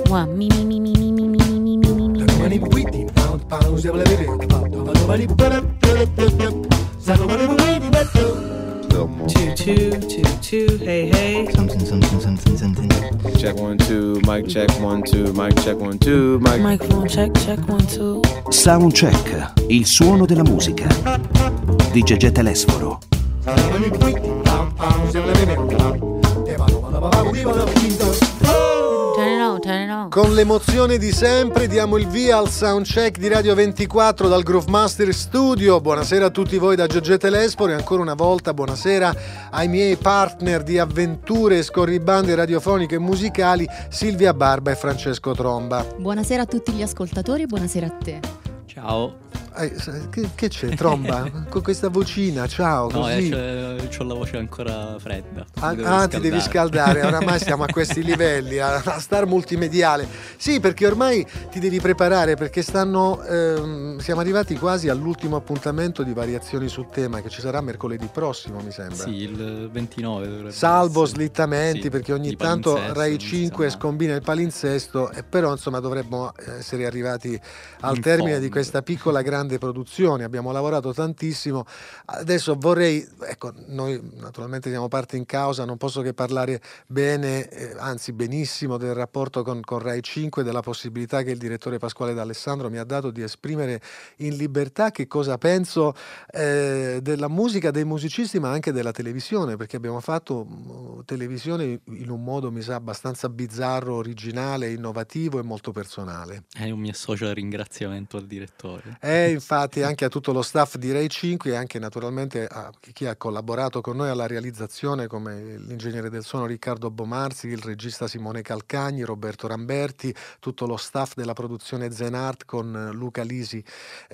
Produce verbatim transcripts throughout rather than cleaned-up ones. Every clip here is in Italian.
one, me, me, me, me, me, me, me, me, me, me, me. Two, two, two, two, hey, hey. Something, something, something, something. Check one, two, mic check one, two, mic check one, two, mic. Microphone check, check one, two. Soundcheck, il suono della musica di Gegè Telesforo. Turn it on, turn it on. Con l'emozione di sempre diamo il via al soundcheck di Radio ventiquattro dal Groove Master Studio. Buonasera a tutti voi da Gegè Telesforo e ancora una volta buonasera ai miei partner di avventure e scorribande radiofoniche e musicali Silvia Barba e Francesco Tromba. Buonasera a tutti gli ascoltatori e buonasera a te. Ciao. Eh, che, che c'è, Tromba? Con questa vocina, ciao, No, così. eh, c'ho la voce ancora fredda. Ah, Mi devo ah, ti devi scaldare, oramai siamo a questi livelli, a, a star multimediale. Sì, perché ormai ti devi preparare, perché stanno ehm, siamo arrivati quasi all'ultimo appuntamento di Variazioni su tema, che ci sarà mercoledì prossimo, mi sembra. Sì, il ventinove dovrebbe Salvo essere. slittamenti, Sì, perché ogni di tanto palinsesto, Rai mi cinque sembra. scombina il palinsesto, e però insomma dovremmo essere arrivati al In termine fondo. di questa piccola grande produzione. Abbiamo lavorato tantissimo. Adesso vorrei, ecco, noi naturalmente siamo parte in causa, non posso che parlare bene, eh, anzi benissimo, del rapporto con, con Rai cinque, della possibilità che il direttore Pasquale D'Alessandro mi ha dato di esprimere in libertà che cosa penso eh, della musica, dei musicisti, ma anche della televisione, perché abbiamo fatto uh, televisione in un modo, mi sa, abbastanza bizzarro, originale, innovativo e molto personale. Eh, io mi associo al ringraziamento al direttore. E infatti anche a tutto lo staff di Rai cinque e anche naturalmente a chi ha collaborato con noi alla realizzazione, come l'ingegnere del suono Riccardo Bomarzi, il regista Simone Calcagni, Roberto Ramberti, tutto lo staff della produzione Zen Art con Luca Lisi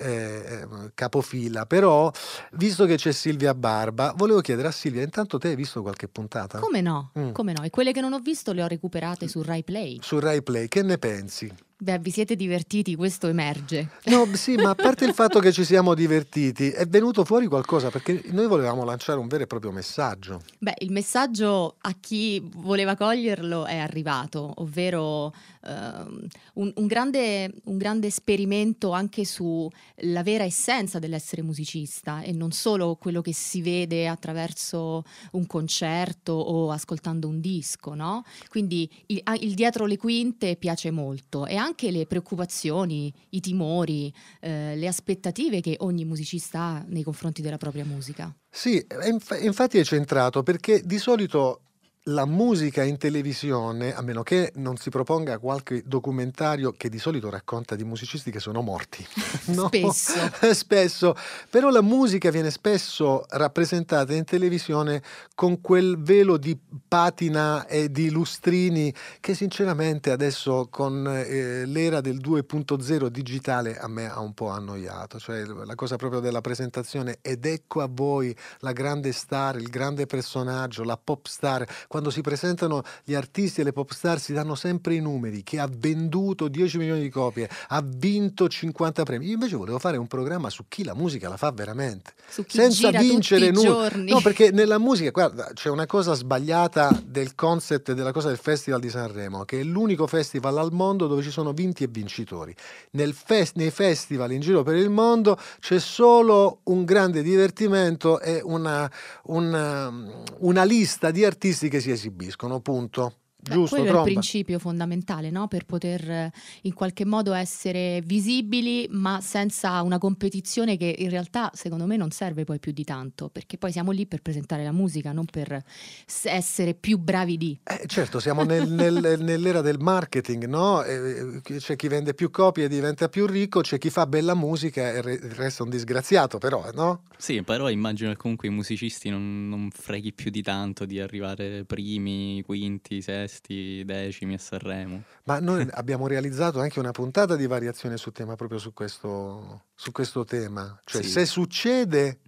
eh, capofila. Però, visto che c'è Silvia Barba, volevo chiedere a Silvia, intanto te hai visto qualche puntata? Come no? Mm. Come no? E quelle che non ho visto le ho recuperate su Rai Play. Su Rai Play, che ne pensi? Beh, vi siete divertiti, questo emerge. No, sì, ma a parte il fatto che ci siamo divertiti, è venuto fuori qualcosa, perché noi volevamo lanciare un vero e proprio messaggio. Beh, il messaggio a chi voleva coglierlo è arrivato, ovvero ehm, un, un grande, un grande esperimento anche sulla vera essenza dell'essere musicista e non solo quello che si vede attraverso un concerto o ascoltando un disco, no? Quindi il, ah, il dietro le quinte piace molto, e anche le preoccupazioni, i timori, eh, le aspettative che ogni musicista ha nei confronti della propria musica. Sì, e inf- infatti è centrato, perché di solito la musica in televisione, a meno che non si proponga qualche documentario che di solito racconta di musicisti che sono morti, no? Spesso. Spesso, però la musica viene spesso rappresentata in televisione con quel velo di patina e di lustrini che sinceramente adesso con eh, l'era del due punto zero digitale a me ha un po' annoiato, cioè la cosa proprio della presentazione, ed ecco a voi la grande star, il grande personaggio, la pop star. Quando si presentano gli artisti e le pop star si danno sempre i numeri, che ha venduto dieci milioni di copie, ha vinto cinquanta premi. Io invece volevo fare un programma su chi la musica la fa veramente, Su chi senza gira vincere tutti i nulla. giorni. No, perché nella musica, guarda, c'è una cosa sbagliata del concept della cosa del Festival di Sanremo, che è l'unico festival al mondo dove ci sono vinti e vincitori. Nel fest- nei festival in giro per il mondo c'è solo un grande divertimento e una, una, una lista di artisti che si esibiscono, punto. Beh, Giusto, quello è il Tromba? principio fondamentale, no? Per poter eh, in qualche modo essere visibili, ma senza una competizione che in realtà secondo me non serve poi più di tanto, perché poi siamo lì per presentare la musica, non per s- essere più bravi di. Eh, certo, siamo nel- nel- nell'era del marketing, no? Eh, c'è chi vende più copie e diventa più ricco, c'è chi fa bella musica e re- resta un disgraziato, però, no? Sì, però immagino che comunque i musicisti non, non freghi più di tanto di arrivare primi, quinti, sesti, decimi a Sanremo. Ma noi abbiamo realizzato anche una puntata di Variazione su tema proprio su questo, su questo tema. Cioè, Sì. se succede,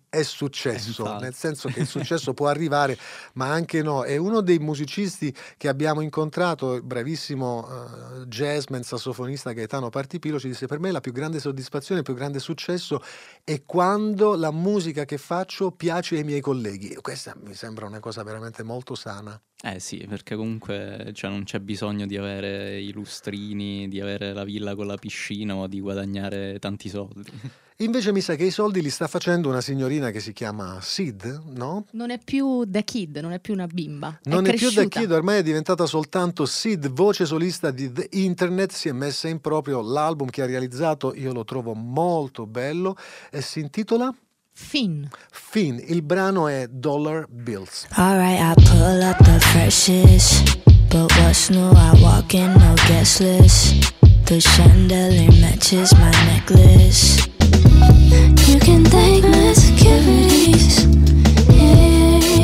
è successo, Infatti. nel senso che il successo può arrivare, ma anche no. È uno dei musicisti che abbiamo incontrato, il bravissimo uh, jazzman, sassofonista Gaetano Partipilo, ci disse: per me la più grande soddisfazione, il più grande successo è quando la musica che faccio piace ai miei colleghi. Questa mi sembra una cosa veramente molto sana. Eh sì, perché comunque cioè, non c'è bisogno di avere i lustrini, di avere la villa con la piscina o di guadagnare tanti soldi. Invece mi sa che i soldi li sta facendo una signorina che si chiama Sid, no? Non è più The Kid, non è più una bimba. Non è, è più cresciuta. The Kid, ormai è diventata soltanto Sid, voce solista di The Internet. Si è messa in proprio l'album che ha realizzato, io lo trovo molto bello, e si intitola Finn. Finn. Il brano è Dollar Bills. Alright, I pull up the verses, but what's new? I walk in, no guest list. The chandelier matches my necklace. You can thank my securities. Yeah.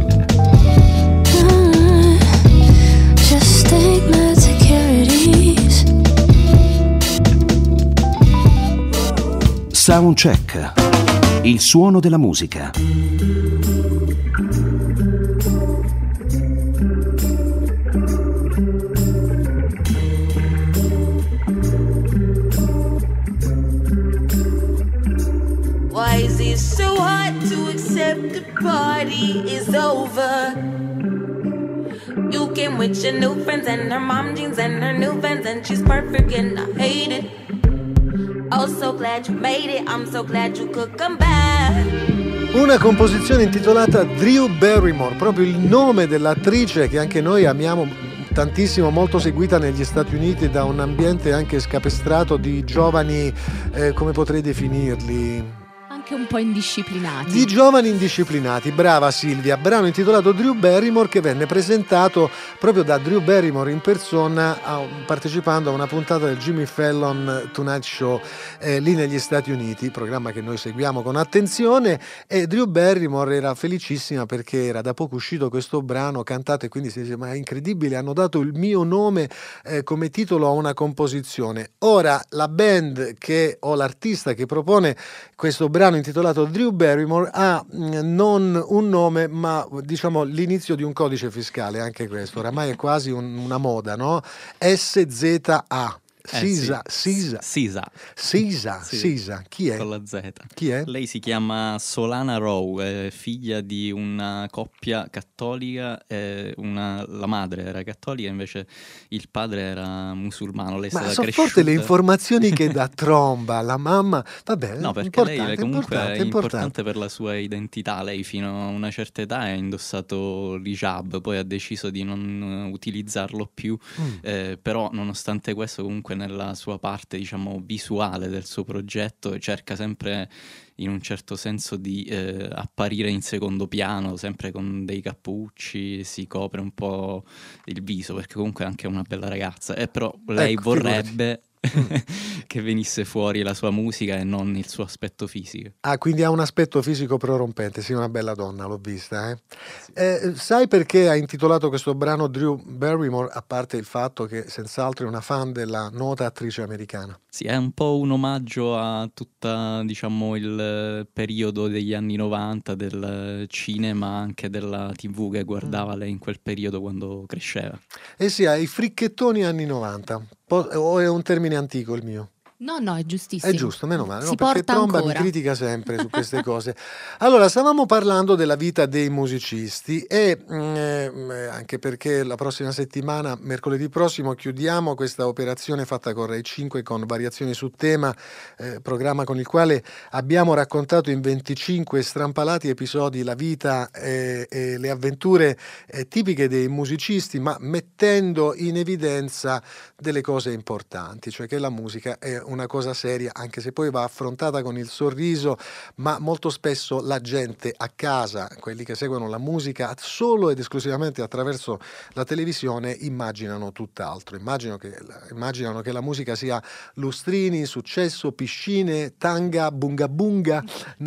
Uh, just thank my securities. Soundcheck. Il suono della musica. Why is it so hard to accept the party is over? You came with your new friends and her mom jeans and her new Vans, and she's perfect and I hate it. Oh, so glad you made it, I'm so glad you could come back. Una composizione intitolata Drew Barrymore, proprio il nome dell'attrice che anche noi amiamo tantissimo, molto seguita negli Stati Uniti da un ambiente anche scapestrato di giovani, eh, come potrei definirli? Anche un po' indisciplinati. Di giovani indisciplinati, brava Silvia. Brano intitolato Drew Barrymore, che venne presentato proprio da Drew Barrymore in persona a, partecipando a una puntata del Jimmy Fallon Tonight Show eh, lì negli Stati Uniti, programma che noi seguiamo con attenzione. E Drew Barrymore era felicissima perché era da poco uscito questo brano cantato, e quindi si dice: ma è incredibile, hanno dato il mio nome eh, come titolo a una composizione. Ora la band che o l'artista che propone questo brano intitolato Drew Barrymore ha non un nome, ma diciamo l'inizio di un codice fiscale, anche questo oramai è quasi un, una moda, no? S Z A. Sisa, Eh, sì. Sisa, Sisa. Sisa, Sì. Sisa, chi è? Con la Z. Chi è? Lei si chiama Solana Rowe, è figlia di una coppia cattolica, e una, la madre era cattolica, invece il padre era musulmano. Lei è Ma stata sono cresciuta... forti le informazioni che dà Tromba, la mamma, vabbè, No, perché importante, lei è comunque importante, è importante. importante per la sua identità. Lei fino a una certa età ha indossato l'hijab, poi ha deciso di non eh, utilizzarlo più, Mm. eh, però nonostante questo comunque nella sua parte, diciamo, visuale del suo progetto cerca sempre in un certo senso di eh, apparire in secondo piano, sempre con dei cappucci, si copre un po' il viso, perché comunque è anche una bella ragazza, e però lei Ecco, vorrebbe che venisse fuori la sua musica e non il suo aspetto fisico. Ah, quindi ha un aspetto fisico prorompente, sì, una bella donna, l'ho vista. Eh? Eh, sai perché ha intitolato questo brano Drew Barrymore, a parte il fatto che senz'altro è una fan della nota attrice americana? Sì, è un po' un omaggio a tutta, diciamo, il periodo degli anni novanta del cinema, anche della tivù che guardava lei in quel periodo quando cresceva. Eh sì, ai fricchettoni anni novanta, Po- o è un termine antico il mio? No, no, è giustissimo. È giusto, meno male, no? Si Perché porta Tromba ancora. mi critica sempre su queste cose. Allora, stavamo parlando della vita dei musicisti e mm, eh, anche perché la prossima settimana, mercoledì prossimo, chiudiamo questa operazione fatta con Rai cinque con Variazioni su tema, eh, programma con il quale abbiamo raccontato in venticinque strampalati episodi la vita e, e le avventure eh, tipiche dei musicisti, ma mettendo in evidenza delle cose importanti, cioè che la musica è una cosa seria, anche se poi va affrontata con il sorriso, ma molto spesso la gente a casa, quelli che seguono la musica solo ed esclusivamente attraverso la televisione, immaginano tutt'altro. Immaginano che, immaginano che la musica sia lustrini, successo, piscine, tanga, bunga bunga, no?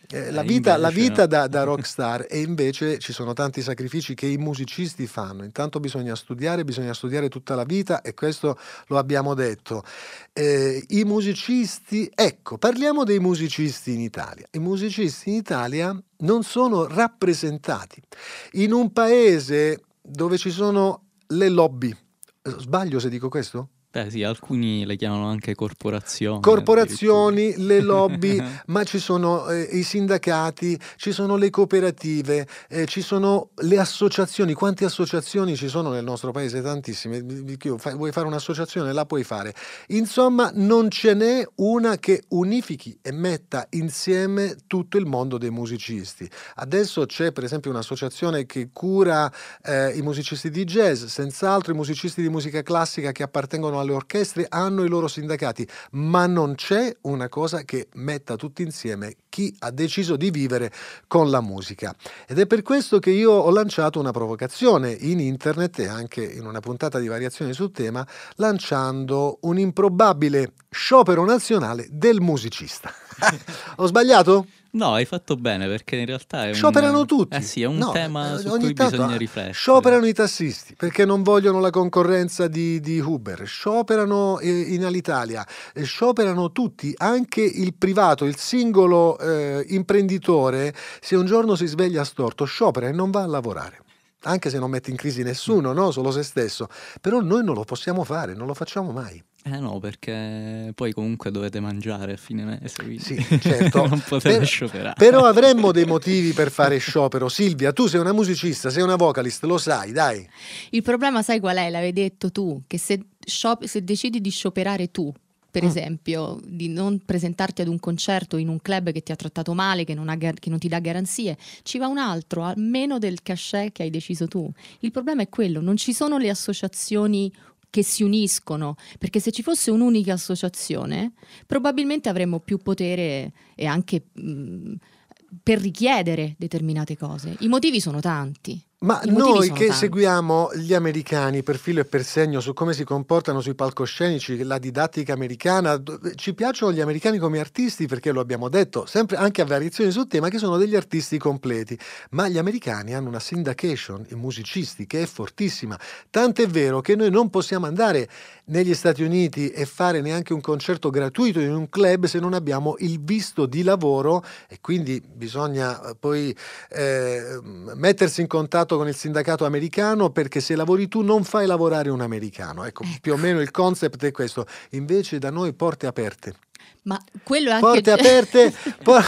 Eh, la Eh, vita, la invece vita no. da, da rockstar, e invece ci sono tanti sacrifici che i musicisti fanno. Intanto bisogna studiare, bisogna studiare tutta la vita, e questo lo abbiamo detto. Eh, I musicisti, ecco, parliamo dei musicisti in Italia. I musicisti in Italia non sono rappresentati. In un paese dove ci sono le lobby, sbaglio se dico questo? Beh sì, alcuni le chiamano anche corporazioni. Corporazioni, le lobby, ma ci sono eh, i sindacati, ci sono le cooperative, eh, ci sono le associazioni. Quante associazioni ci sono nel nostro paese? Tantissime. Vuoi fare un'associazione? La puoi fare. Insomma, non ce n'è una che unifichi e metta insieme tutto il mondo dei musicisti. Adesso c'è per esempio un'associazione che cura eh, i musicisti di jazz, senz'altro i musicisti di musica classica che appartengono alle orchestre hanno i loro sindacati, ma non c'è una cosa che metta tutti insieme chi ha deciso di vivere con la musica. Ed è per questo che io ho lanciato una provocazione in internet e anche in una puntata di Variazioni sul tema, lanciando un improbabile sciopero nazionale del musicista. Ho sbagliato? No, hai fatto bene, perché in realtà è Scioperano un... tutti. Eh sì, è un No, tema eh, su ogni cui tanto, bisogna ah, riflettere. Scioperano i tassisti perché non vogliono la concorrenza di, di Uber, scioperano eh, in Alitalia, eh, scioperano tutti, anche il privato, il singolo eh, imprenditore, se un giorno si sveglia storto, sciopera e non va a lavorare. Anche se non mette in crisi nessuno, no? Solo se stesso. Però noi non lo possiamo fare, non lo facciamo mai. Eh no, perché poi comunque dovete mangiare a fine mese, quindi Sì, certo. non potete Per- scioperare. Però avremmo dei motivi per fare sciopero. Silvia, tu sei una musicista, sei una vocalist, lo sai, dai. Il problema sai qual è? L'avevi detto tu, che se, sciop- se decidi di scioperare tu, per Mm. esempio, di non presentarti ad un concerto in un club che ti ha trattato male, che non, ha gar- che non ti dà garanzie, ci va un altro, almeno del cachet che hai deciso tu. Il problema è quello, non ci sono le associazioni che si uniscono, perché se ci fosse un'unica associazione probabilmente avremmo più potere e anche mh, per richiedere determinate cose. I motivi sono tanti. Ma I motivi noi sono che tanti. seguiamo gli americani per filo e per segno su come si comportano sui palcoscenici, la didattica americana, d- ci piacciono gli americani come artisti perché lo abbiamo detto sempre anche a Variazioni sul tema che sono degli artisti completi, ma gli americani hanno una syndication, i musicisti, che è fortissima, tant'è vero che noi non possiamo andare negli Stati Uniti e fare neanche un concerto gratuito in un club se non abbiamo il visto di lavoro, e quindi bisogna eh, poi eh, mettersi in contatto con il sindacato americano, perché se lavori tu non fai lavorare un americano. Ecco, più o meno il concept è questo. Invece da noi porte aperte. Ma quello è anche Porte aperte, por-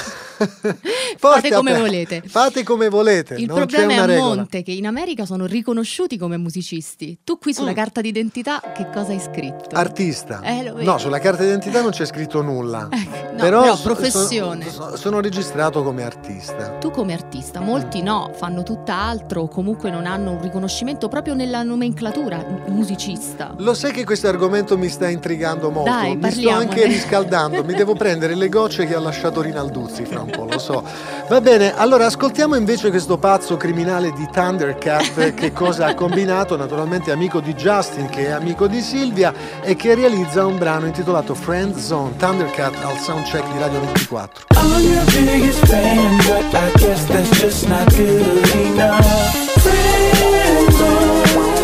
porte come aperte. volete. Fate come volete. Il non c'è problema è una a regola. monte che in America sono riconosciuti come musicisti. Tu qui sulla Mm. carta d'identità che cosa hai scritto? Artista. Eh, lo vedi. No, sulla carta d'identità non c'è scritto nulla. Eh, no, però però so- professione. Sono, sono registrato come artista. Tu come artista, molti no, fanno tutt'altro o comunque non hanno un riconoscimento proprio nella nomenclatura, musicista. Lo sai che questo argomento mi sta intrigando molto? Dai, mi sto parliamone. anche riscaldando, mi devo prendere le gocce che ha lasciato Rinalduzzi fra un po', lo so. Va bene, allora ascoltiamo invece questo pazzo criminale di Thundercat che cosa ha combinato, naturalmente amico di Justin che è amico di Silvia e che realizza un brano intitolato Friend Zone. Thundercat al soundcheck di Radio ventiquattro. I'm your biggest fan, but I guess that's just not good enough. Friend zone.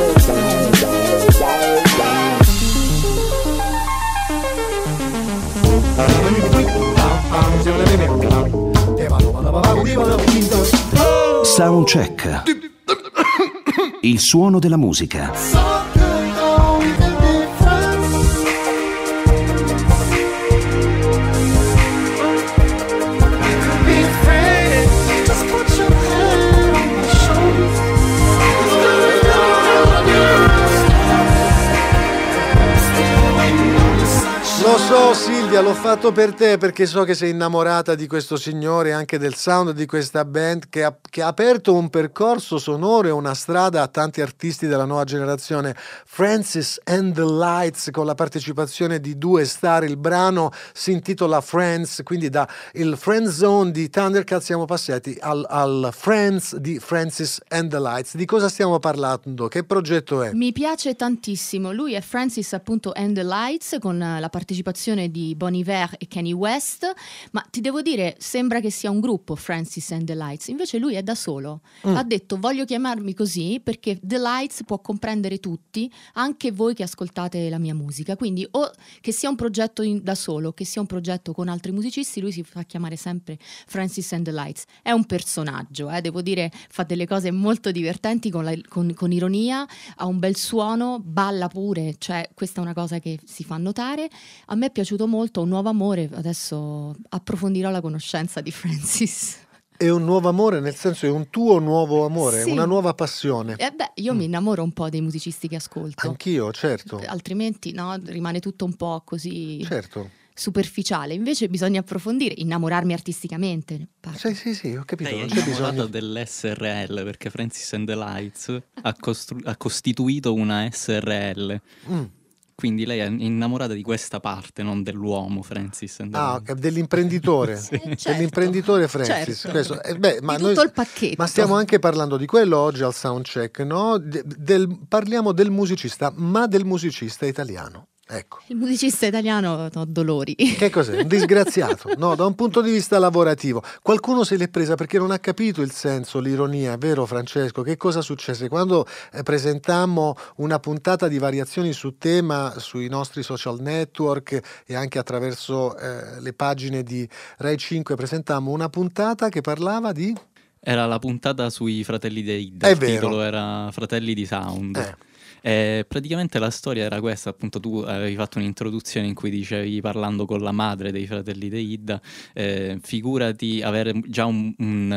Soundcheck. Il suono della musica. Lo so Silvia, l'ho fatto per te perché so che sei innamorata di questo signore e anche del sound di questa band che ha, che ha aperto un percorso sonoro e una strada a tanti artisti della nuova generazione. Francis and the Lights, con la partecipazione di due star. Il brano si intitola Friends, quindi da il Friend Zone di Thundercat siamo passati al, al Friends di Francis and the Lights. Di cosa stiamo parlando? Che progetto è? Mi piace tantissimo, lui è Francis appunto and the Lights con la partecipazione partecipazione di Bon Iver e Kanye West, ma ti devo dire, sembra che sia un gruppo, Francis and the Lights, invece lui è da solo. Mm. Ha detto voglio chiamarmi così perché The Lights può comprendere tutti, anche voi che ascoltate la mia musica, quindi o che sia un progetto in, da solo, che sia un progetto con altri musicisti, lui si fa chiamare sempre Francis and the Lights. È un personaggio, eh, devo dire, fa delle cose molto divertenti con, la, con, con ironia, ha un bel suono, balla pure, cioè questa è una cosa che si fa notare. A me è piaciuto molto, Un nuovo amore, adesso approfondirò la conoscenza di Francis. È un nuovo amore, nel senso è un tuo nuovo amore, sì. Una nuova passione. Eh beh, io mm. mi innamoro un po' dei musicisti che ascolto. Anch'io, certo. Altrimenti no, rimane tutto un po' così certo. superficiale. Invece bisogna approfondire, innamorarmi artisticamente. Sì, sì, sì, ho capito. Lei non è c'è innamorata bisogno dell'S R L perché Francis and the Lights ha, costru- ha costituito una S R L. Mm. Quindi lei è innamorata di questa parte, non dell'uomo Francis. Ah, dell'imprenditore, sì. certo. Dell'imprenditore Francis. Certo. Questo, eh, beh, ma di noi, tutto il pacchetto. Ma stiamo anche parlando di quello oggi al Soundcheck, no? De, del, parliamo del musicista, ma del musicista italiano. Ecco. Il musicista italiano ho dolori. Che cos'è? Un disgraziato, no? Da un punto di vista lavorativo. Qualcuno se l'è presa perché non ha capito il senso, l'ironia, è vero Francesco? Che cosa successe? Quando eh, presentammo una puntata di variazioni su tema sui nostri social network e anche attraverso eh, le pagine di Rai cinque, presentammo una puntata che parlava di... Era la puntata sui Fratelli Deida, il titolo era Fratelli di Sound. Eh. Eh, praticamente la storia era questa, appunto tu avevi fatto un'introduzione in cui dicevi, parlando con la madre dei Fratelli Deida, eh, figurati avere già un,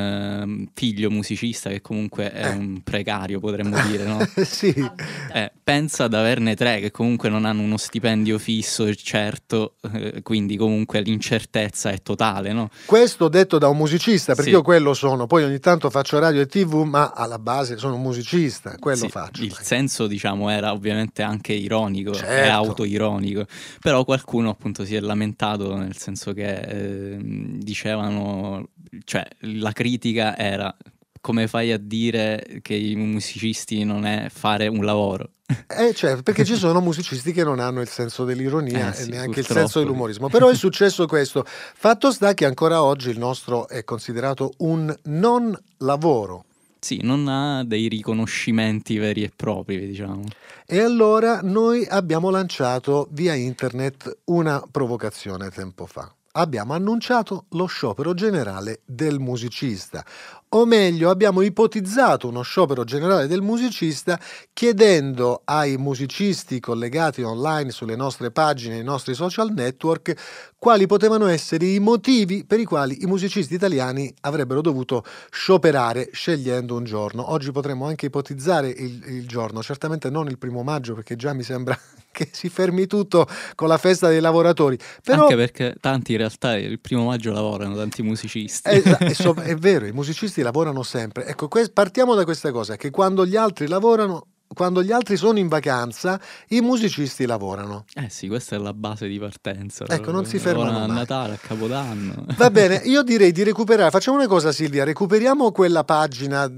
un uh, figlio musicista che comunque è eh. un precario, potremmo dire, no? Sì. Eh, pensa ad averne tre che comunque non hanno uno stipendio fisso, certo, eh, quindi comunque l'incertezza è totale, no? Questo detto da un musicista, perché sì. io quello sono, poi ogni tanto faccio radio e tv, ma alla base sono un musicista, quello sì, faccio. Il senso, diciamo, era ovviamente anche ironico, certo. È autoironico, però qualcuno appunto si è lamentato, nel senso che eh, dicevano, cioè la critica era: come fai a dire che i musicisti non è fare un lavoro? Eh certo, perché ci sono musicisti che non hanno il senso dell'ironia eh sì, e neanche purtroppo. il senso dell'umorismo, però è successo questo. Fatto sta che ancora oggi il nostro è considerato un non lavoro. Sì, non ha dei riconoscimenti veri e propri, diciamo. E allora noi abbiamo lanciato via internet una provocazione tempo fa. Abbiamo annunciato lo sciopero generale del musicista. O meglio, abbiamo ipotizzato uno sciopero generale del musicista chiedendo ai musicisti collegati online sulle nostre pagine, ai nostri social network, quali potevano essere i motivi per i quali i musicisti italiani avrebbero dovuto scioperare scegliendo un giorno. Oggi potremmo anche ipotizzare il, il giorno, certamente non il primo maggio, perché già mi sembra che si fermi tutto con la festa dei lavoratori. Però... Anche perché tanti in realtà il primo maggio lavorano, tanti musicisti. È, è, so, è vero, i musicisti lavorano sempre. Ecco, que- partiamo da questa cosa, che quando gli altri lavorano, quando gli altri sono in vacanza, i musicisti lavorano. Eh sì, questa è la base di partenza. Ecco, non si fermano a mai. Natale, a Capodanno. Va bene, io direi di recuperare. Facciamo una cosa, Silvia, recuperiamo quella pagina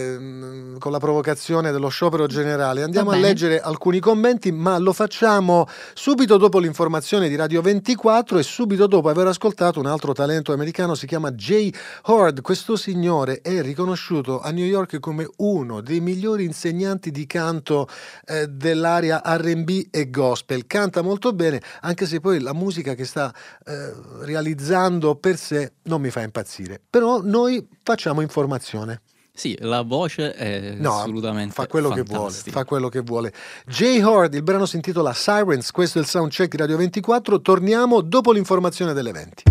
de... con la provocazione dello sciopero generale. Andiamo a leggere alcuni commenti, ma lo facciamo subito dopo l'informazione di Radio ventiquattro e subito dopo aver ascoltato un altro talento americano. Si chiama Jay Hord. Questo signore è riconosciuto a New York come uno dei migliori insegnanti di canto eh, dell'area R and B e gospel. Canta molto bene, anche se poi la musica che sta eh, realizzando per sé non mi fa impazzire. Però noi facciamo informazione. Sì, la voce è no, assolutamente fa quello fantastica. che vuole, fa quello che vuole. Jay Hord, il brano si intitola Sirens, questo è il Soundcheck di Radio ventiquattro. Torniamo dopo l'informazione delle venti.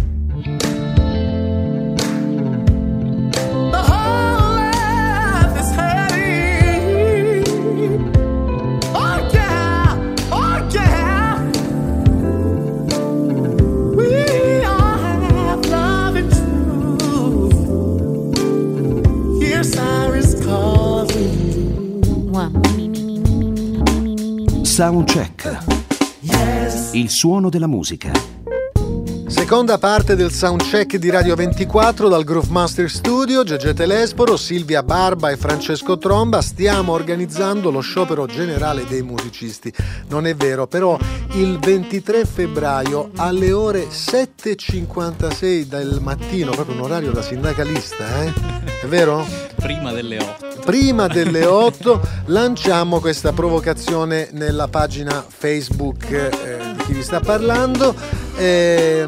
Soundcheck. Il suono della musica. Seconda parte del soundcheck di Radio ventiquattro dal Groove Master Studio, Gegè Telesporo, Silvia Barba e Francesco Tromba. Stiamo organizzando lo sciopero generale dei musicisti. Non è vero, però il ventitré febbraio alle ore sette e cinquantasei del mattino, proprio un orario da sindacalista, eh? È vero? Prima delle otto. Prima delle otto lanciamo questa provocazione nella pagina Facebook eh, di chi vi sta parlando, eh,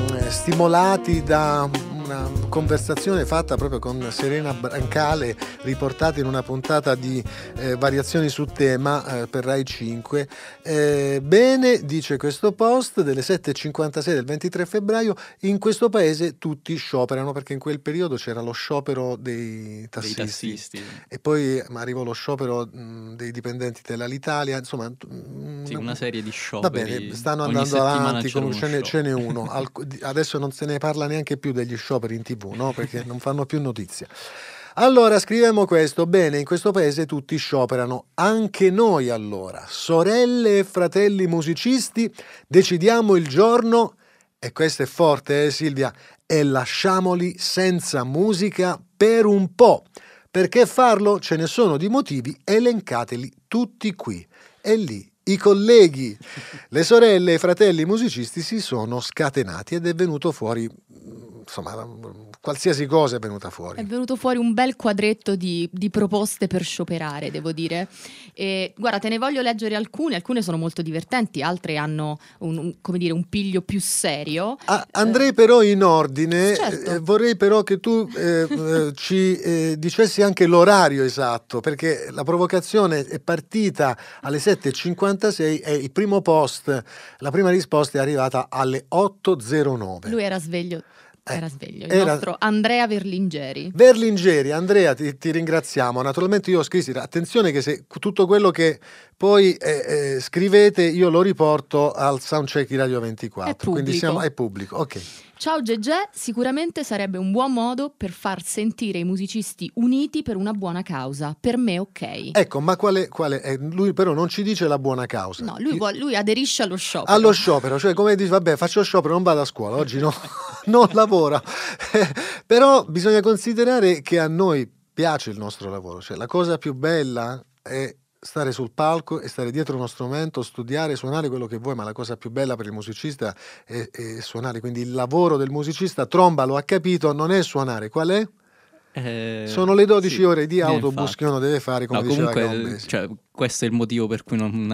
stimolati da una conversazione fatta proprio con Serena Brancale, riportata in una puntata di eh, Variazioni su tema eh, per Rai cinque. Eh, bene, dice questo post, delle sette e cinquantasei del ventitré febbraio, in questo paese tutti scioperano, perché in quel periodo c'era lo sciopero dei tassisti, dei tassisti. E poi arrivò lo sciopero mh, dei dipendenti dell'Alitalia, insomma mh, sì, una serie di scioperi. Va bene, stanno andando avanti, come ce, ne, ce n'è uno. Al, adesso non se ne parla neanche più degli scioperi in tv, no? Perché non fanno più notizia. Allora scriviamo questo, bene, in questo paese tutti scioperano, anche noi allora, sorelle e fratelli musicisti, decidiamo il giorno, e questo è forte, eh Silvia, e lasciamoli senza musica per un po'. Perché farlo? Ce ne sono di motivi, elencateli tutti qui. E lì i colleghi, le sorelle e i fratelli musicisti si sono scatenati ed è venuto fuori, insomma, qualsiasi cosa è venuta fuori. È venuto fuori un bel quadretto di, di proposte per scioperare, devo dire. E, guarda, te ne voglio leggere alcune, alcune sono molto divertenti, altre hanno un, un, come dire, un piglio più serio. Ah, andrei però in ordine, certo. eh, vorrei però che tu eh, eh, ci eh, dicessi anche l'orario esatto, perché la provocazione è partita alle sette e cinquantasei e il primo post, la prima risposta è arrivata alle otto e zero nove. Lui era sveglio. Era sveglio, il Era... nostro Andrea Verlingeri. Verlingeri, Andrea, ti, ti ringraziamo. Naturalmente io ho scrissi, attenzione che se tutto quello che poi eh, eh, scrivete io lo riporto al soundcheck di Radio ventiquattro. È pubblico. Quindi siamo, è pubblico, ok. Ciao Gegè, sicuramente sarebbe un buon modo per far sentire i musicisti uniti per una buona causa. Per me ok. Ecco, ma quale, quale è? Lui però non ci dice la buona causa. No, lui, vuole, lui aderisce allo sciopero. Allo sciopero, cioè come dice, vabbè, faccio sciopero, non vado a scuola, oggi no, non lavoro. Però bisogna considerare che a noi piace il nostro lavoro, cioè la cosa più bella è stare sul palco e stare dietro uno strumento, studiare, suonare quello che vuoi, ma la cosa più bella per il musicista è, è suonare, quindi il lavoro del musicista, Tromba lo ha capito, non è suonare, qual è? Eh, Sono le dodici sì, ore di autobus infatti. che uno deve fare, come no, diceva comunque, Gomez. cioè, questo è il motivo per cui non,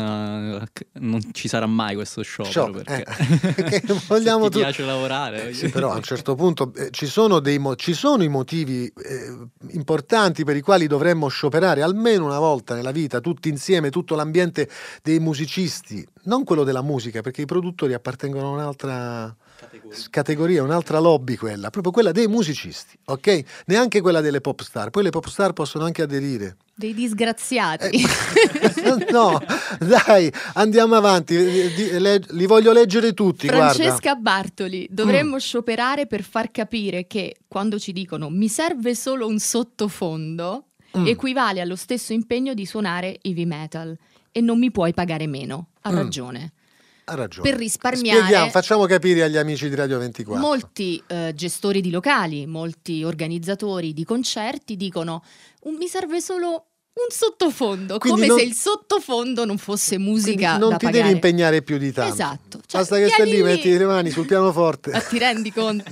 non ci sarà mai questo sciopero, Sciopero, perché, eh, perché vogliamo se ti tu... piace lavorare. Eh, sì, però a un certo punto eh, ci sono dei mo- ci sono i motivi eh, importanti per i quali dovremmo scioperare almeno una volta nella vita, tutti insieme, tutto l'ambiente dei musicisti, non quello della musica, perché i produttori appartengono a un'altra categoria, categoria un'altra lobby, quella, proprio quella dei musicisti, ok? Neanche quella delle pop star, poi le pop star possono anche aderire. Dei disgraziati. Eh, no, dai, andiamo avanti, li, li, li voglio leggere tutti. Francesca guarda. Bartoli, dovremmo Mm. scioperare per far capire che quando ci dicono mi serve solo un sottofondo, Mm. equivale allo stesso impegno di suonare heavy metal e non mi puoi pagare meno. Ha Mm. ragione. Ha ragione. Per risparmiare, Spieghiamo, facciamo capire agli amici di Radio ventiquattro. molti eh, gestori di locali, molti organizzatori di concerti dicono un, mi serve solo un sottofondo, Quindi come non- se il sottofondo non fosse musica Quindi non da ti pagare. devi impegnare più di tanto. Esatto. Cioè, Basta che stai lì, vieni metti le mani sul pianoforte. Ma ti rendi conto?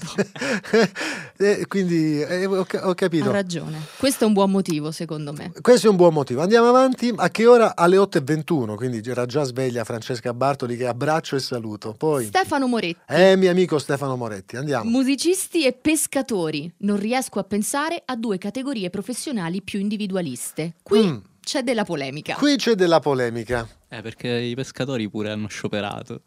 Eh, quindi eh, ho, ca- ho capito. Ha ragione. Questo è un buon motivo, secondo me. Questo è un buon motivo. Andiamo avanti. A che ora? Alle otto e ventuno. Quindi era già sveglia Francesca Bartoli, che abbraccio e saluto. Poi, Stefano Moretti. eh, mio amico Stefano Moretti. Andiamo. Musicisti e pescatori. Non riesco a pensare a due categorie professionali più individualiste. Qui Mm. c'è della polemica. Qui c'è della polemica. Eh, perché i pescatori pure hanno scioperato.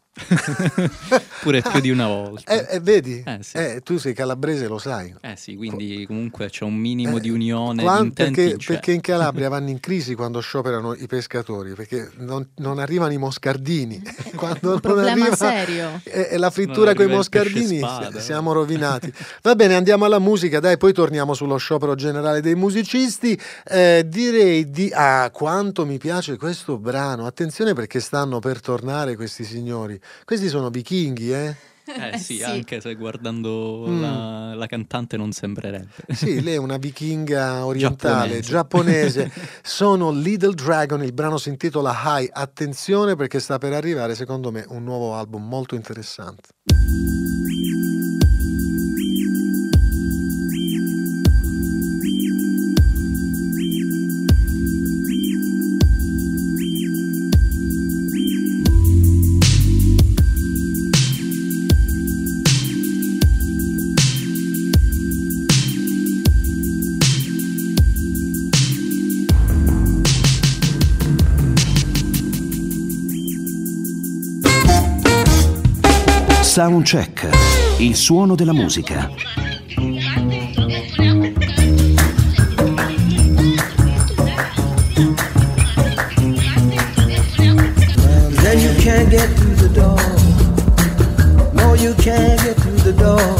Pure più di una volta. Eh, eh, vedi? Eh, sì. Eh, tu sei calabrese, lo sai. Eh sì, quindi comunque c'è un minimo Eh, di unione Quan- di intenti perché, c'è. perché in Calabria vanno in crisi quando scioperano i pescatori, perché non, non arrivano i moscardini. Quando Un non problema arriva serio. e, e la frittura Non con i arriva il pesce moscardini, spada. si- siamo rovinati. Va bene, andiamo alla musica, dai, poi torniamo sullo sciopero generale dei musicisti. Eh, direi di... Ah, quanto mi piace questo brano. Attenzione perché stanno per tornare questi signori. Questi sono vichinghi, eh? Eh sì, sì. anche se guardando Mm. la, la cantante non sembrerebbe. Sì, lei è una vichinga orientale, Giapponese. giapponese. Sono Little Dragon, il brano si intitola High. Attenzione perché sta per arrivare, secondo me, un nuovo album molto interessante. Soundcheck, il suono della musica. Then you can't get through the door. No, you can't get through the door.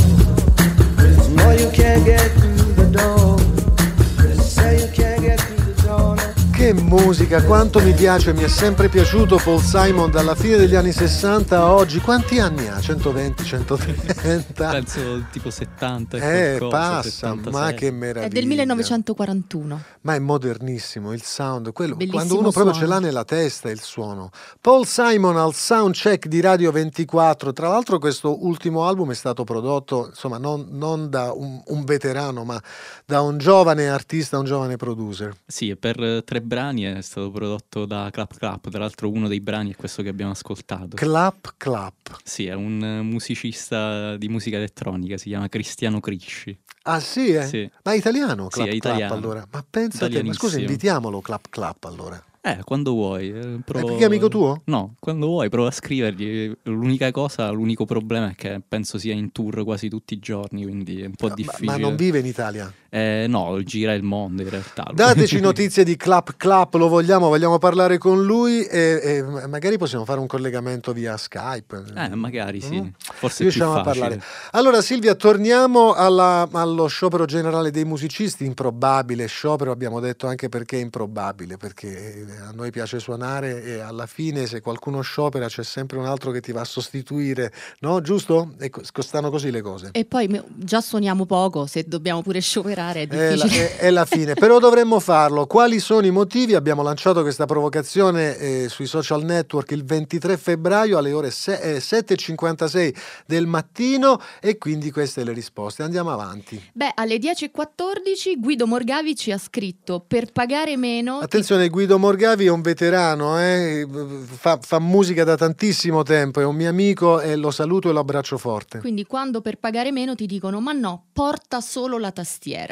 No, you can't get through the door. Say you can't get through the door. No. Che musica, quanto mi piace, mi è sempre piaciuto Paul Simon dalla fine degli anni sessanta a oggi. Quanti anni ha? centoventi, centotrenta? Penso tipo settanta e Eh, qualcosa, passa, settantasei. ma che meraviglia. È del millenovecentoquarantuno. Ma è modernissimo il sound, quello, Bellissimo quando uno proprio suono. ce l'ha nella testa il suono. Paul Simon al Soundcheck di Radio ventiquattro. Tra l'altro questo ultimo album è stato prodotto, insomma, non, non da un, un veterano, ma da un giovane artista, un giovane producer. Sì, e per eh, tre brani è stato prodotto da Clap Clap. Tra l'altro uno dei brani è questo che abbiamo ascoltato. Clap Clap. Sì, è un eh, musicista di musica elettronica, si chiama Cristiano Crisci. Ah sì, eh? Sì. Ma è italiano Sì, Clap è italiano. Clap allora? Ma pensa te, ma scusa, Italianissimo. invitiamolo Clap Clap allora. Eh, quando vuoi. eh, provo- perché è amico tuo? No, quando vuoi prova a scrivergli. L'unica cosa, l'unico problema è che penso sia in tour quasi tutti i giorni, quindi è un po' Ma, difficile. ma non vive in Italia? Eh, no, gira il mondo in realtà. Dateci notizie di Clap Clap, lo vogliamo, vogliamo parlare con lui e, e magari possiamo fare un collegamento via Skype. Eh, magari sì. Mm? Forse è più Riusciamo a facile. parlare. Allora Silvia, torniamo alla- allo sciopero generale dei musicisti, improbabile sciopero, abbiamo detto anche perché è improbabile, perché a noi piace suonare e alla fine se qualcuno sciopera c'è sempre un altro che ti va a sostituire, no? Giusto? E co- stanno così le cose. E poi me- già suoniamo poco, se dobbiamo pure scioperare è È la, difficile. è- è la fine, però dovremmo farlo. Quali sono i motivi? Abbiamo lanciato questa provocazione eh, sui social network il ventitré febbraio alle ore se- eh, sette e cinquantasei del mattino e quindi queste le risposte. Andiamo avanti. Beh, alle dieci e quattordici Guido Morgavi ci ha scritto: per pagare meno ti- Attenzione, Guido Morgavi è un veterano, eh? fa, fa musica da tantissimo tempo, è un mio amico e lo saluto e lo abbraccio forte. quindi quando per pagare meno ti dicono ma no, porta solo la tastiera.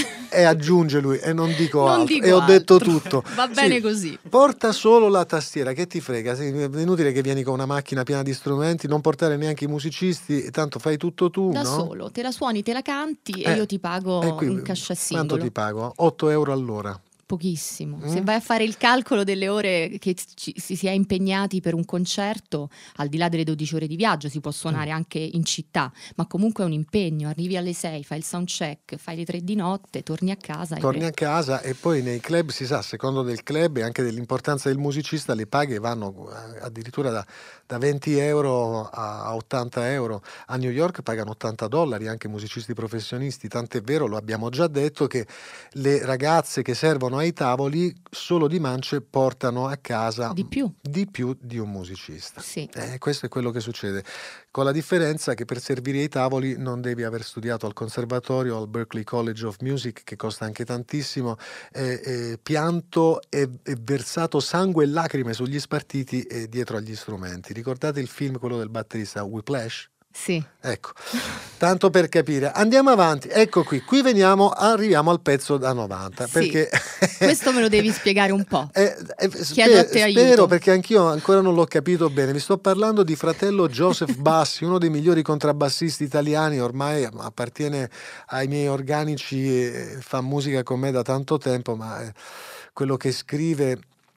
E aggiunge lui, e non dico Non altro, dico e ho altro. detto tutto. Va Sì, bene così. porta solo la tastiera, che ti frega? Sì, è inutile che vieni con una macchina piena di strumenti, non portare neanche i musicisti, tanto fai tutto tu, Da no? solo, te la suoni, te la canti Eh, e io ti pago E qui, in cassa quanto singolo. ti pago? otto euro all'ora. Pochissimo. Mm. Se vai a fare il calcolo delle ore che ci, si si è impegnati per un concerto, al di là delle dodici ore di viaggio, si può suonare anche in città, ma comunque è un impegno. Arrivi alle sei, fai il soundcheck, fai le tre di notte, torni a casa. e- Torni a casa e poi nei club si sa, a secondo del club e anche dell'importanza del musicista, le paghe vanno eh, addirittura da, da venti euro a, a ottanta euro. A New York pagano ottanta dollari anche musicisti professionisti, tant'è vero, lo abbiamo già detto, che le ragazze che servono ai tavoli solo di mance portano a casa Di più. di più di un musicista. Sì. Eh, questo è quello che succede, con la differenza che per servire ai tavoli non devi aver studiato al conservatorio, al Berklee College of Music, che costa anche tantissimo, eh, eh, pianto e, e versato sangue e lacrime sugli spartiti e dietro agli strumenti. Ricordate il film, quello del batterista Whiplash? Sì. Ecco, tanto per capire. Andiamo avanti, ecco qui, qui veniamo, arriviamo al pezzo da novanta, Sì. perché... Questo me lo devi spiegare un po'. Eh, eh, Chiedo a te spero, aiuto. perché anch'io ancora non l'ho capito bene. Vi sto parlando di fratello Joseph Bassi, uno dei migliori contrabbassisti italiani, ormai appartiene ai miei organici, eh, fa musica con me da tanto tempo, ma eh, quello che scrive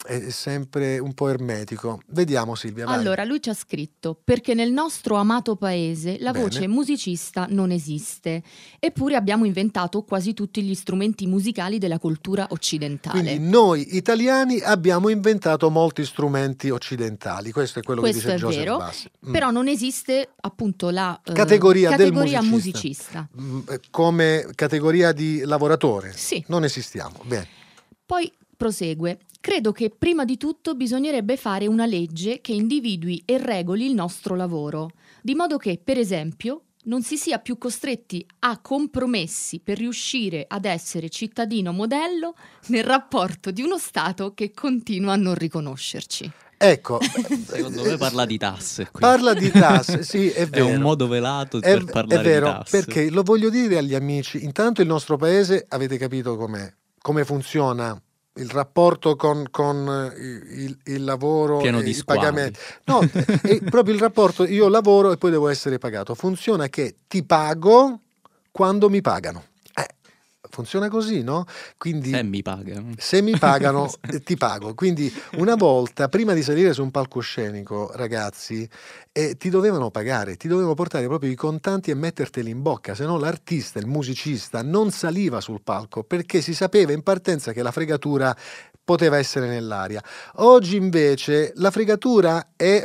è sempre un po' ermetico. Vediamo Silvia, vai. Allora, lui ci ha scritto: perché nel nostro amato paese la Bene. voce musicista non esiste, eppure abbiamo inventato quasi tutti gli strumenti musicali della cultura occidentale. Quindi noi italiani abbiamo inventato molti strumenti occidentali, questo è quello Questo che è dice Joseph vero, Bassi. Mm. però non esiste appunto la eh, Categoria del categoria musicista. musicista. Mm, eh, come categoria di lavoratore. Sì. Non esistiamo. Bene. Poi prosegue: credo che prima di tutto bisognerebbe fare una legge che individui e regoli il nostro lavoro, di modo che, per esempio, non si sia più costretti a compromessi per riuscire ad essere cittadino modello nel rapporto di uno Stato che continua a non riconoscerci. Ecco, Secondo me parla di tasse qui. parla di tasse, sì, è È vero. un modo velato È, per parlare è vero, di tasse. perché lo voglio dire agli amici. Intanto il nostro paese, avete capito com'è, come funziona il rapporto con, con il, il lavoro Pieno e di i squali. pagamenti. No, è proprio il rapporto, io lavoro e poi devo essere pagato. Funziona che ti pago quando mi pagano. Eh, funziona così, no? Quindi Se mi pagano. se mi pagano, eh, ti pago. Quindi una volta, prima di salire su un palcoscenico, ragazzi, eh, ti dovevano pagare, ti dovevano portare proprio i contanti e metterteli in bocca, se no l'artista, il musicista non saliva sul palco perché si sapeva in partenza che la fregatura poteva essere nell'aria. Oggi invece la fregatura è...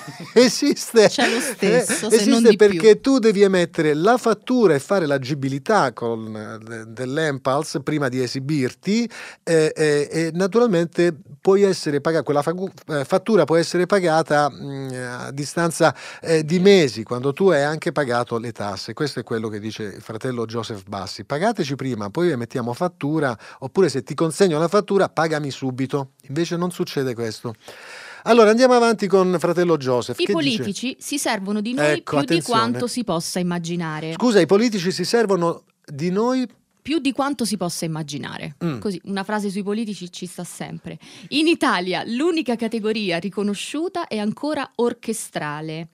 esiste, C'è lo stesso, eh, se non esiste di più. perché tu devi emettere la fattura e fare l'agibilità con, eh, dell'Empals prima di esibirti eh, eh, e naturalmente puoi essere pagato, quella fagu- eh, fattura può essere pagata mh, a distanza eh, di mesi, quando tu hai anche pagato le tasse. Questo è quello che dice il fratello Joseph Bassi: pagateci prima, poi emettiamo fattura, oppure se ti consegno la fattura pagami subito. Invece non succede questo. Allora andiamo avanti con fratello Joseph. I Che dice? politici si servono di noi Ecco, più attenzione. di quanto si possa immaginare. Scusa, i politici si servono di noi? Più di quanto si possa immaginare. Mm. Così, una frase sui politici ci sta sempre. In Italia l'unica categoria riconosciuta è ancora orchestrale,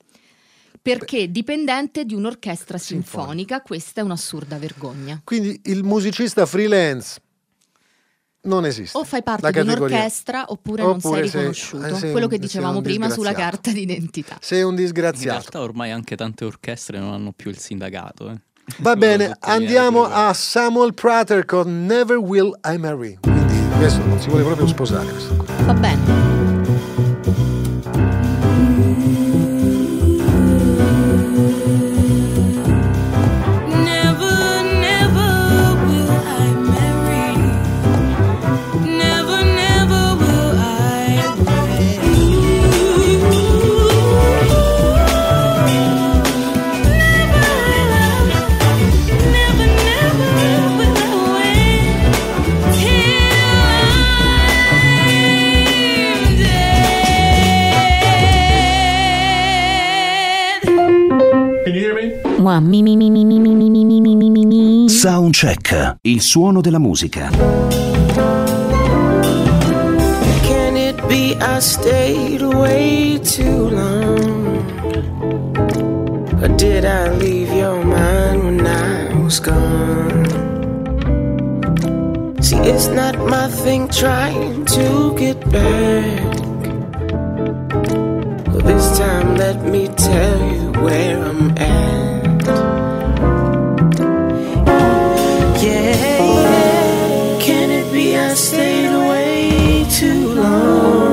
perché dipendente di un'orchestra Sinfonica. sinfonica. Questa è un'assurda vergogna. Quindi il musicista freelance non esiste. O fai parte La di categoria. un'orchestra oppure, non sei Oppure sei- riconosciuto. eh, sei Quello un- che sei dicevamo un prima sulla disgraziato. carta d'identità. Sei un In disgraziato. realtà ormai anche tante orchestre non hanno più il sindacato. Eh. Va Volevo bene, sottolineare andiamo quello. a Samuel Prater con Never Will I Marry. Quindi questo non si vuole proprio sposare. Questo qua. Va bene. Never, never will I marry. Never, never will I wed. Never, never will I wed till I'm dead. Can you hear me? One, me, me, me, me, me, me, me, me, me, me, me, me, me. Soundcheck, il suono della musica. Can it be I stayed away too long? Or did I leave your mind when I was gone? See, it's not my thing trying to get back. Well, this time let me tell you where I'm at. Yeah, yeah. Can it be I stayed away too long?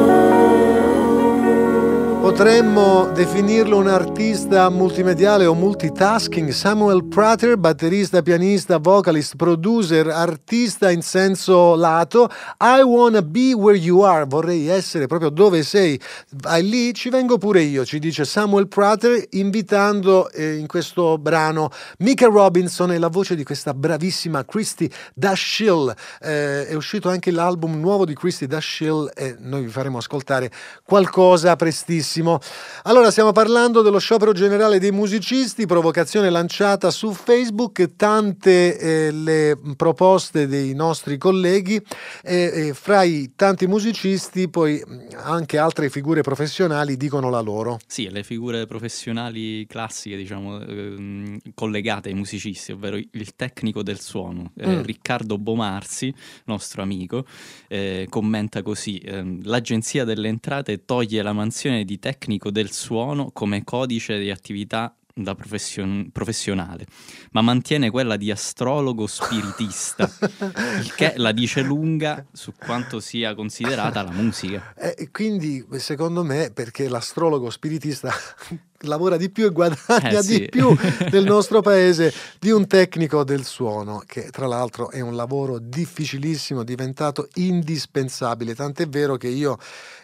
Potremmo definirlo un artista multimediale o multitasking. Samuel Prater, batterista, pianista, vocalist, producer, artista in senso lato. I wanna be where you are, vorrei essere proprio dove sei. Vai lì, ci vengo pure io, ci dice Samuel Prater, invitando eh, in questo brano Mika Robinson e la voce di questa bravissima Christy Dashiell. Eh, è uscito anche l'album nuovo di Christy Dashiell e noi vi faremo ascoltare qualcosa prestissimo. benissimo. Allora, stiamo parlando dello sciopero generale dei musicisti, provocazione lanciata su Facebook, tante eh, le proposte dei nostri colleghi, e, e fra i tanti musicisti poi anche altre figure professionali dicono la loro. Sì, le figure professionali classiche, diciamo, ehm, collegate ai musicisti, ovvero il tecnico del suono. Eh, mm. Riccardo Bomarsi, nostro amico, eh, commenta così: ehm, l'Agenzia delle Entrate toglie la mansione di tecnico del suono come codice di attività da profession- professionale, ma mantiene quella di astrologo spiritista, il che la dice lunga su quanto sia considerata la musica. E quindi, secondo me, perché l'astrologo spiritista lavora di più e guadagna eh, sì. di più nel nostro paese di un tecnico del suono, che tra l'altro è un lavoro difficilissimo, diventato indispensabile, tant'è vero che io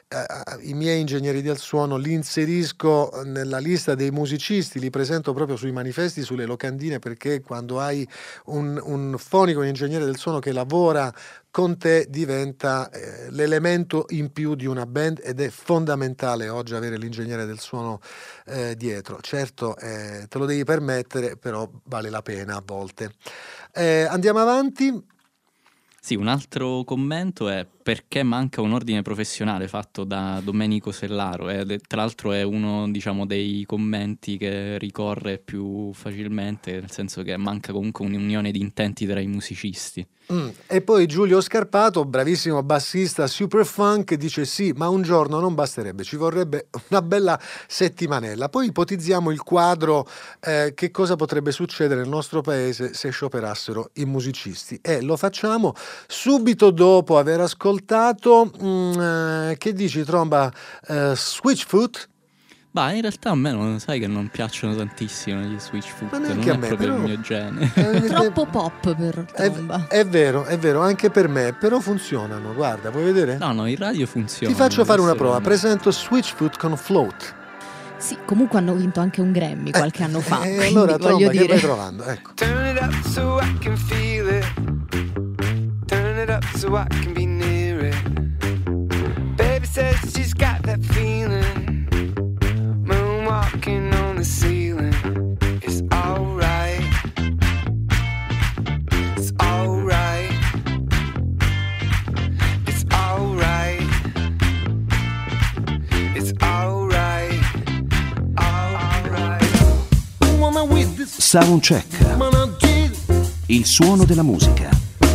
i miei ingegneri del suono li inserisco nella lista dei musicisti, li presento proprio sui manifesti, sulle locandine, perché quando hai un, un fonico, un ingegnere del suono che lavora con te diventa eh, l'elemento in più di una band, ed è fondamentale oggi avere l'ingegnere del suono eh, dietro. Certo, eh, te lo devi permettere, però vale la pena a volte. Eh, andiamo avanti. Sì, un altro commento è: perché manca un ordine professionale, fatto da Domenico Sellaro. E tra l'altro è uno, diciamo, dei commenti che ricorre più facilmente, nel senso che manca comunque un'unione di intenti tra i musicisti. Mm. E poi Giulio Scarpato, bravissimo bassista super funk, dice sì, ma un giorno non basterebbe, ci vorrebbe una bella settimanella. Poi ipotizziamo il quadro, eh, che cosa potrebbe succedere nel nostro paese se scioperassero i musicisti, e lo facciamo subito dopo aver ascoltato mm, eh, che dici, Tromba, eh, Switchfoot? Bah, in realtà a me non sai che non piacciono tantissimo gli Switchfoot, Ma non neanche è a me, proprio però- il mio genere. Eh, Troppo pop per È, Tromba. è vero, è vero, anche per me, però funzionano, guarda, vuoi vedere? No, no, in radio funziona. Ti faccio fare una questo prova, non- presento Switchfoot con Float. Sì, comunque hanno vinto anche un Grammy qualche anno fa. E quindi allora, voglio Tromba, che dire. vai trovando? Ecco. Turn it up so I can feel it. Turn it up so I can be near it. Baby says she's got that feeling. Moonwalking on the ceiling. It's alright. It's alright. It's alright. It's alright. Alright. Soundcheck. Il suono della musica.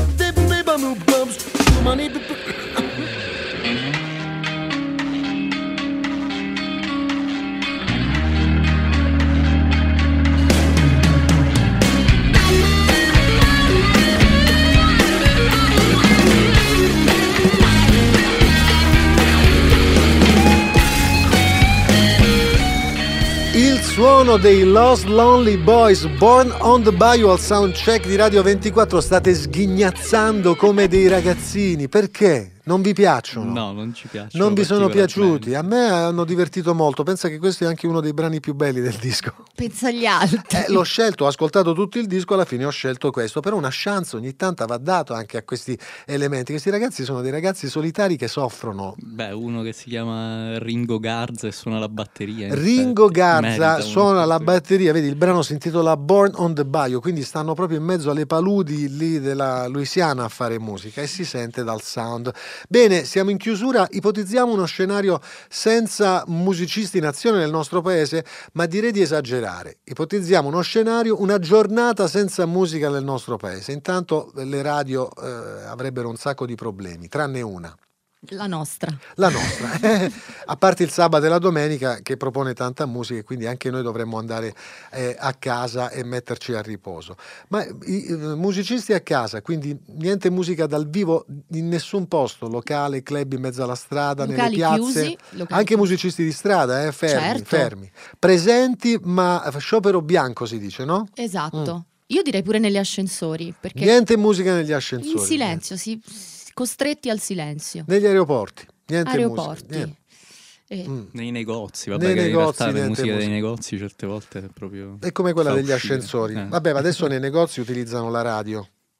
Il suono dei Lost Lonely Boys, Born on the Bayou, al soundcheck di Radio ventiquattro. State sghignazzando come dei ragazzini, perché? Non vi piacciono? No, non ci piacciono. Non vi sono particolarmente. piaciuti? A me hanno divertito molto. Pensa che questo è anche uno dei brani più belli del disco. Pensa agli altri. Eh, l'ho scelto, ho ascoltato tutto il disco, alla fine ho scelto questo. Però una chance ogni tanto va dato anche a questi elementi. Questi ragazzi sono dei ragazzi solitari che soffrono. Beh, uno che si chiama Ringo Garza e suona la batteria. in Ringo effetti, Garza merita suona un- la batteria, vedi, il brano si intitola Born on the Bayou, quindi stanno proprio in mezzo alle paludi lì della Louisiana a fare musica e si sente dal sound. Bene, siamo in chiusura, ipotizziamo uno scenario senza musicisti in azione nel nostro paese, ma direi di esagerare. Ipotizziamo uno scenario, una giornata senza musica nel nostro paese. Intanto le radio eh, avrebbero un sacco di problemi, tranne una. La nostra. La nostra, a parte il sabato e la domenica che propone tanta musica, e quindi anche noi dovremmo andare eh, a casa e metterci a riposo. Ma i, i musicisti a casa, quindi niente musica dal vivo in nessun posto, locale, club in mezzo alla strada, Locali nelle piazze, chiusi, locali anche chiusi. musicisti di strada, eh, fermi, Certo. fermi, presenti, ma sciopero bianco si dice, no? Esatto. Io direi pure negli ascensori, perché Niente musica negli ascensori. in silenzio, si, costretti al silenzio. Negli aeroporti, niente Aeroporti. musica. niente. Eh, Mm. Nei negozi, vabbè, Nei che negozi, in realtà le niente musiche dei musica. negozi certe volte è proprio... È come quella fa degli uscire. ascensori. Eh. Vabbè, ma adesso nei negozi utilizzano la radio.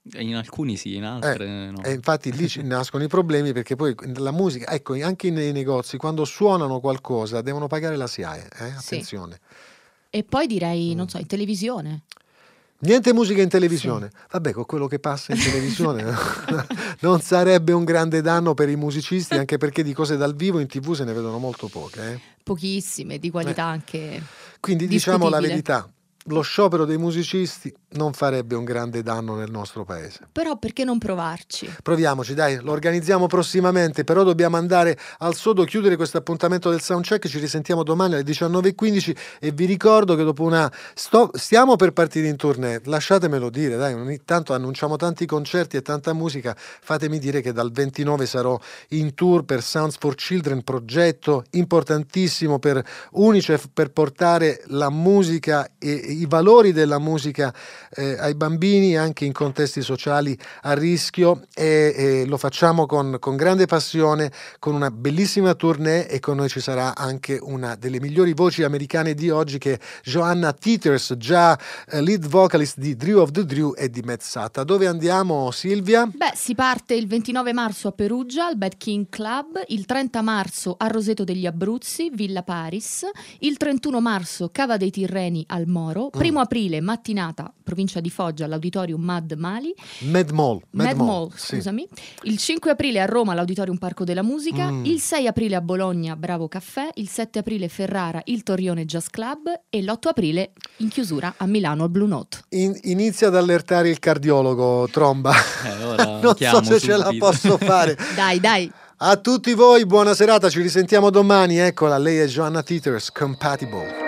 In alcuni sì, in altri Eh, no. E infatti lì ci nascono i problemi, perché poi la musica, ecco, anche nei negozi, quando suonano qualcosa devono pagare la S I A E, eh? Sì. Attenzione. E poi direi, Mm. non so, in televisione. Niente musica in televisione. Vabbè, con quello che passa in televisione non sarebbe un grande danno per i musicisti, anche perché di cose dal vivo in tivù se ne vedono molto poche. eh. Pochissime, di qualità anche Quindi diciamo la discutibile. verità, lo sciopero dei musicisti non farebbe un grande danno nel nostro paese. Però perché non provarci? Proviamoci, dai, lo organizziamo prossimamente, però dobbiamo andare al sodo, chiudere questo appuntamento del soundcheck. Ci risentiamo domani alle diciannove e quindici e vi ricordo che dopo una sto... stiamo per partire in tournée, lasciatemelo dire, dai, ogni tanto annunciamo tanti concerti e tanta musica, fatemi dire che dal ventinove sarò in tour per Sounds for Children, progetto importantissimo per UNICEF, per portare la musica e i valori della musica eh, ai bambini anche in contesti sociali a rischio, e, e lo facciamo con, con grande passione, con una bellissima tournée, e con noi ci sarà anche una delle migliori voci americane di oggi, che è Joanna Teeters, già eh, lead vocalist di Drew of the Drew e di Mezzata. Dove andiamo, Silvia? Beh, si parte il ventinove marzo a Perugia, al Bad King Club, il trenta marzo a Roseto degli Abruzzi, Villa Paris, il trentuno marzo Cava dei Tirreni al Moro, primo aprile mattinata, provincia di Foggia, all'Auditorium Mad Mali, Mad Mall. Mad Mall, sì. scusami, il cinque aprile a Roma all'Auditorium Parco della Musica, Mm. il sei aprile a Bologna Bravo Caffè, il sette aprile Ferrara il Torrione Jazz Club e l'otto aprile in chiusura a Milano al Blue Note. In- inizia ad allertare il cardiologo, Tromba. Eh, ora non so chiamo se ce la subito. posso fare. Dai, dai. A tutti voi, buona serata, ci risentiamo domani. Eccola, lei è Joanna Teeters, Compatible.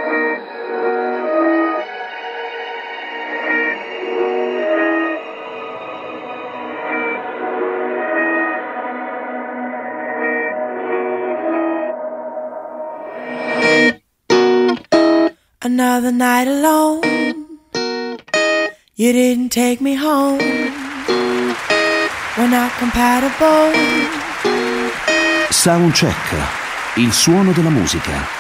Another night alone. You didn't take me home. We're not compatible. Soundcheck, il suono della musica.